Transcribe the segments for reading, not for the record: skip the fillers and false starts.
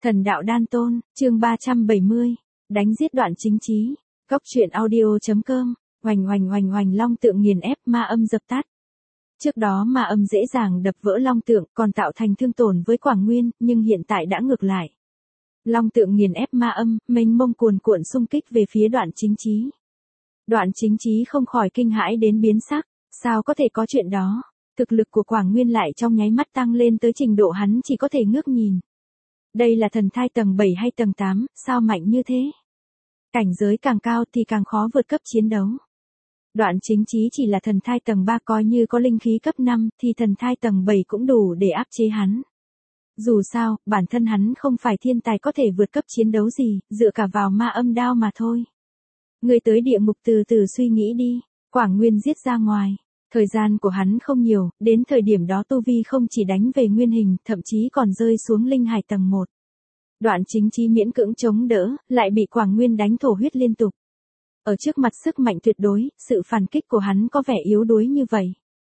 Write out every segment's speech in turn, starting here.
Thần đạo đan tôn, chương 370, đánh giết Đoạn Chính Chí. Góc truyện audio.com, oành oành oành oành long tượng nghiền ép ma âm dập tắt. Trước đó ma âm dễ dàng đập vỡ long tượng còn tạo thành thương tổn với Quảng Nguyên, nhưng hiện tại đã ngược lại. Long tượng nghiền ép ma âm, mênh mông cuồn cuộn xung kích về phía Đoạn Chính Chí. Đoạn Chính Chí không khỏi kinh hãi đến biến sắc, sao có thể có chuyện đó? Thực lực của Quảng Nguyên lại trong nháy mắt tăng lên tới trình độ hắn chỉ có thể ngước nhìn. Đây là thần thai tầng 7 hay tầng 8, sao mạnh như thế? Cảnh giới càng cao thì càng khó vượt cấp chiến đấu. Đoạn Chính Chí chỉ là thần thai tầng 3, coi như có linh khí cấp 5 thì thần thai tầng 7 cũng đủ để áp chế hắn. Dù sao, bản thân hắn không phải thiên tài có thể vượt cấp chiến đấu gì, dựa cả vào ma âm đao mà thôi. Người tới địa ngục từ từ suy nghĩ đi. Quảng Nguyên giết ra ngoài. Thời gian của hắn không nhiều, đến thời điểm đó tu vi không chỉ đánh về nguyên hình, thậm chí còn rơi xuống linh hải tầng 1. Đoạn Chính Chí miễn cưỡng chống đỡ, lại bị Quảng Nguyên đánh thổ huyết liên tục. Ở trước mặt sức mạnh tuyệt đối, sự phản kích của hắn có vẻ yếu đuối như vậy.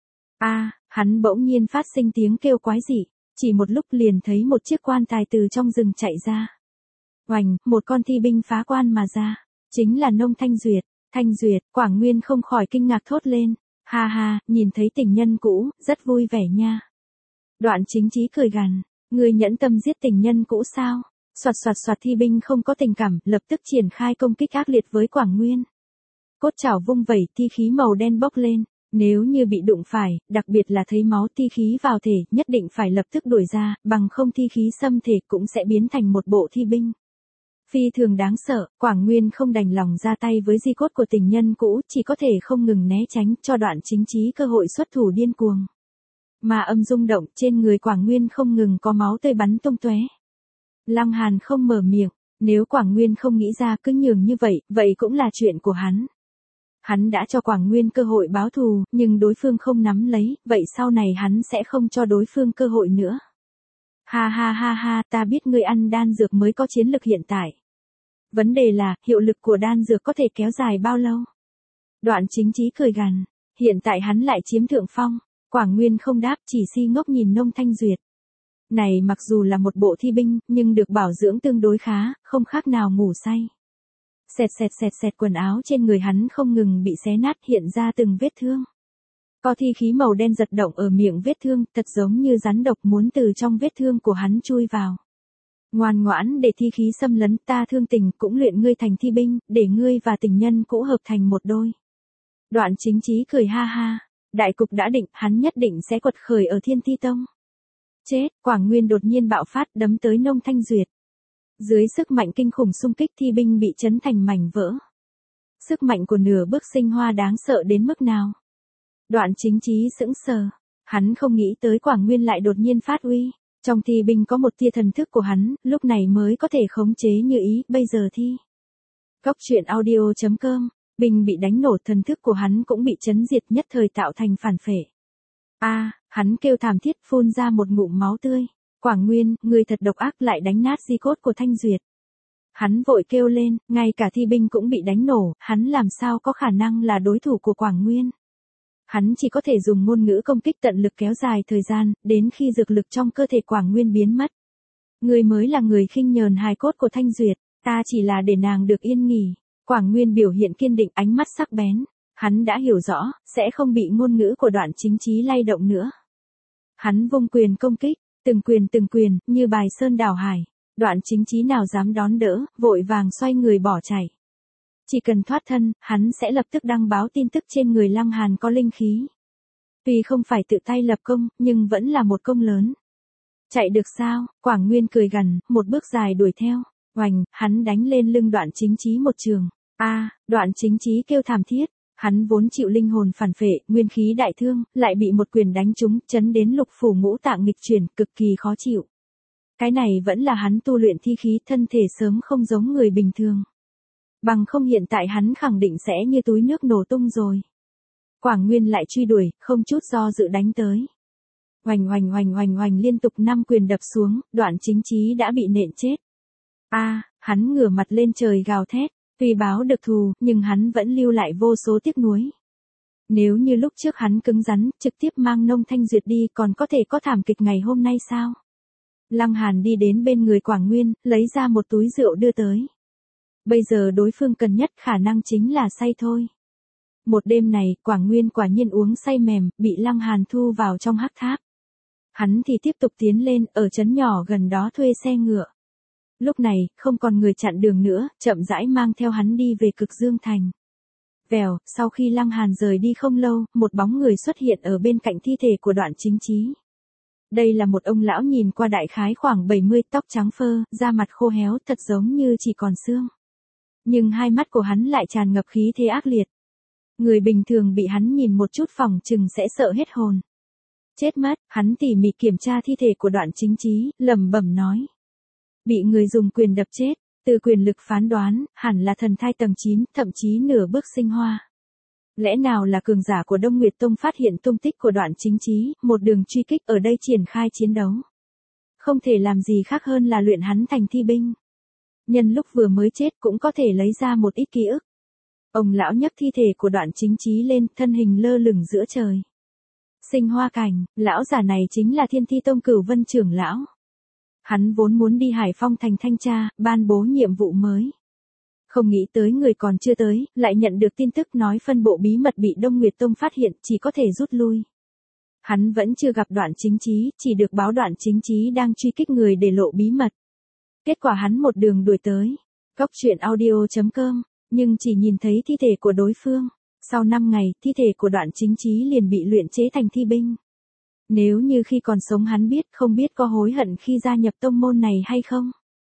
Hắn bỗng nhiên phát sinh tiếng kêu quái dị, chỉ một lúc liền thấy một chiếc quan tài từ trong rừng chạy ra. Oành, một con thi binh phá quan mà ra, chính là Nông Thanh Duyệt. Thanh Duyệt, Quảng Nguyên không khỏi kinh ngạc thốt lên. Ha ha, nhìn thấy tình nhân cũ, rất vui vẻ nha. Đoạn Chính Chí cười gằn, ngươi nhẫn tâm giết tình nhân cũ sao? Soạt soạt soạt, thi binh không có tình cảm, lập tức triển khai công kích ác liệt với Quảng Nguyên. Cốt chảo vung vẩy, thi khí màu đen bốc lên, nếu như bị đụng phải, đặc biệt là thấy máu thi khí vào thể, nhất định phải lập tức đuổi ra, bằng không thi khí xâm thể cũng sẽ biến thành một bộ thi binh. Phi thường đáng sợ, Quảng Nguyên không đành lòng ra tay với di cốt của tình nhân cũ, chỉ có thể không ngừng né tránh, cho Đoạn Chính Chí cơ hội xuất thủ điên cuồng. Mà âm rung động, trên người Quảng Nguyên không ngừng có máu tươi bắn tung tóe. Lăng Hàn không mở miệng, nếu Quảng Nguyên không nghĩ ra cứ nhường như vậy, vậy cũng là chuyện của hắn. Hắn đã cho Quảng Nguyên cơ hội báo thù, nhưng đối phương không nắm lấy, vậy sau này hắn sẽ không cho đối phương cơ hội nữa. Ha ha ha ha, ta biết ngươi ăn đan dược mới có chiến lực hiện tại. Vấn đề là, hiệu lực của đan dược có thể kéo dài bao lâu? Đoạn Chính Chí cười gằn, hiện tại hắn lại chiếm thượng phong. Quảng Nguyên không đáp, chỉ si ngốc nhìn Nông Thanh Duyệt. Này mặc dù là một bộ thi binh, nhưng được bảo dưỡng tương đối khá, không khác nào ngủ say. Xẹt xẹt xẹt xẹt, quần áo trên người hắn không ngừng bị xé nát, hiện ra từng vết thương. Có thi khí màu đen giật động ở miệng vết thương, thật giống như rắn độc muốn từ trong vết thương của hắn chui vào. Ngoan ngoãn để thi khí xâm lấn, ta thương tình cũng luyện ngươi thành thi binh, để ngươi và tình nhân cũ hợp thành một đôi. Đoạn Chính Chí cười ha ha, đại cục đã định, hắn nhất định sẽ quật khởi ở Thiên Ti Tông. Chết, Quảng Nguyên đột nhiên bạo phát đấm tới Nông Thanh Duyệt. Dưới sức mạnh kinh khủng xung kích, thi binh bị chấn thành mảnh vỡ. Sức mạnh của nửa bước sinh hoa đáng sợ đến mức nào? Đoạn Chính Chí sững sờ, hắn không nghĩ tới Quảng Nguyên lại đột nhiên phát uy. Trong thi binh có một tia thần thức của hắn, lúc này mới có thể khống chế như ý, bây giờ thi. Góc truyện audio.com, binh bị đánh nổ, thần thức của hắn cũng bị chấn diệt, nhất thời tạo thành phản phệ. Hắn kêu thảm thiết, phun ra một ngụm máu tươi. Quảng Nguyên, người thật độc ác, lại đánh nát di cốt của Thanh Duyệt. Hắn vội kêu lên, ngay cả thi binh cũng bị đánh nổ, hắn làm sao có khả năng là đối thủ của Quảng Nguyên. Hắn chỉ có thể dùng ngôn ngữ công kích tận lực kéo dài thời gian, đến khi dược lực trong cơ thể Quảng Nguyên biến mất. Người mới là người khinh nhờn hài cốt của Thanh Duyệt, ta chỉ là để nàng được yên nghỉ. Quảng Nguyên biểu hiện kiên định, ánh mắt sắc bén. Hắn đã hiểu rõ, sẽ không bị ngôn ngữ của Đoạn Chính Chí lay động nữa. Hắn vung quyền công kích, từng quyền, như bài sơn đảo hải. Đoạn Chính Chí nào dám đón đỡ, vội vàng xoay người bỏ chạy. Chỉ cần thoát thân, hắn sẽ lập tức đăng báo tin tức trên người Lăng Hàn có linh khí. Tuy không phải tự tay lập công, nhưng vẫn là một công lớn. Chạy được sao? Quảng Nguyên cười gằn, một bước dài đuổi theo. Oành, hắn đánh lên lưng Đoạn Chính Chí một trường. Đoạn Chính Chí kêu thảm thiết. Hắn vốn chịu linh hồn phản phệ, nguyên khí đại thương, lại bị một quyền đánh trúng, chấn đến lục phủ ngũ tạng nghịch chuyển, cực kỳ khó chịu. Cái này vẫn là hắn tu luyện thi khí, thân thể sớm không giống người bình thường. Bằng không hiện tại hắn khẳng định sẽ như túi nước nổ tung rồi. Quảng Nguyên lại truy đuổi, không chút do dự đánh tới. Oành oành oành oành oành, liên tục 5 quyền đập xuống, Đoạn Chính Chí đã bị nện chết. Hắn ngửa mặt lên trời gào thét. Tuy báo được thù, nhưng hắn vẫn lưu lại vô số tiếc nuối. Nếu như lúc trước hắn cứng rắn, trực tiếp mang Nông Thanh Duyệt đi, còn có thể có thảm kịch ngày hôm nay sao? Lăng Hàn đi đến bên người Quảng Nguyên, lấy ra một túi rượu đưa tới. Bây giờ đối phương cần nhất khả năng chính là say thôi. Một đêm này, Quảng Nguyên quả nhiên uống say mềm, bị Lăng Hàn thu vào trong hắc tháp. Hắn thì tiếp tục tiến lên, ở trấn nhỏ gần đó thuê xe ngựa. Lúc này, không còn người chặn đường nữa, chậm rãi mang theo hắn đi về Cực Dương Thành. Vèo, sau khi Lăng Hàn rời đi không lâu, một bóng người xuất hiện ở bên cạnh thi thể của Đoạn Chính Chí. Đây là một ông lão nhìn qua đại khái khoảng 70, tóc trắng phơ, da mặt khô héo, thật giống như chỉ còn xương. Nhưng hai mắt của hắn lại tràn ngập khí thế ác liệt. Người bình thường bị hắn nhìn một chút phỏng chừng sẽ sợ hết hồn. Chết mất, hắn tỉ mỉ kiểm tra thi thể của Đoạn Chính Chí, lẩm bẩm nói. Bị người dùng quyền đập chết, từ quyền lực phán đoán, hẳn là thần thai tầng 9, thậm chí nửa bước sinh hoa. Lẽ nào là cường giả của Đông Nguyệt Tông phát hiện tung tích của Đoạn Chính Chí, một đường truy kích ở đây triển khai chiến đấu. Không thể làm gì khác hơn là luyện hắn thành thi binh. Nhân lúc vừa mới chết cũng có thể lấy ra một ít ký ức. Ông lão nhấc thi thể của Đoạn Chính Chí lên, thân hình lơ lửng giữa trời. Sinh Hoa Cảnh, lão giả này chính là Thiên Thi Tông Cửu Vân trưởng lão. Hắn vốn muốn đi Hải Phong thành thanh tra, ban bố nhiệm vụ mới. Không nghĩ tới người còn chưa tới, lại nhận được tin tức nói phân bộ bí mật bị Đông Nguyệt Tông phát hiện, chỉ có thể rút lui. Hắn vẫn chưa gặp Đoạn Chính Chí, chỉ được báo Đoạn Chính Chí đang truy kích người để lộ bí mật. Kết quả hắn một đường đuổi tới. Cốc.audio.com, nhưng chỉ nhìn thấy thi thể của đối phương. Sau 5 ngày, thi thể của Đoạn Chính Chí liền bị luyện chế thành thi binh. Nếu như khi còn sống hắn biết, không biết có hối hận khi gia nhập tông môn này hay không?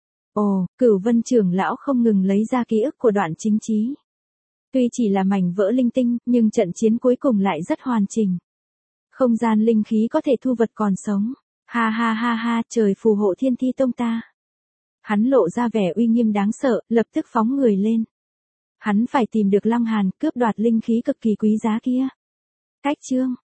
Ồ, Cửu Vân trưởng lão không ngừng lấy ra ký ức của Đoạn Chính Chí. Tuy chỉ là mảnh vỡ linh tinh, nhưng trận chiến cuối cùng lại rất hoàn chỉnh. Không gian linh khí có thể thu vật còn sống. Ha ha ha ha, trời phù hộ Thiên Thi Tông ta. Hắn lộ ra vẻ uy nghiêm đáng sợ, lập tức phóng người lên. Hắn phải tìm được Lăng Hàn, cướp đoạt linh khí cực kỳ quý giá kia. Cách chương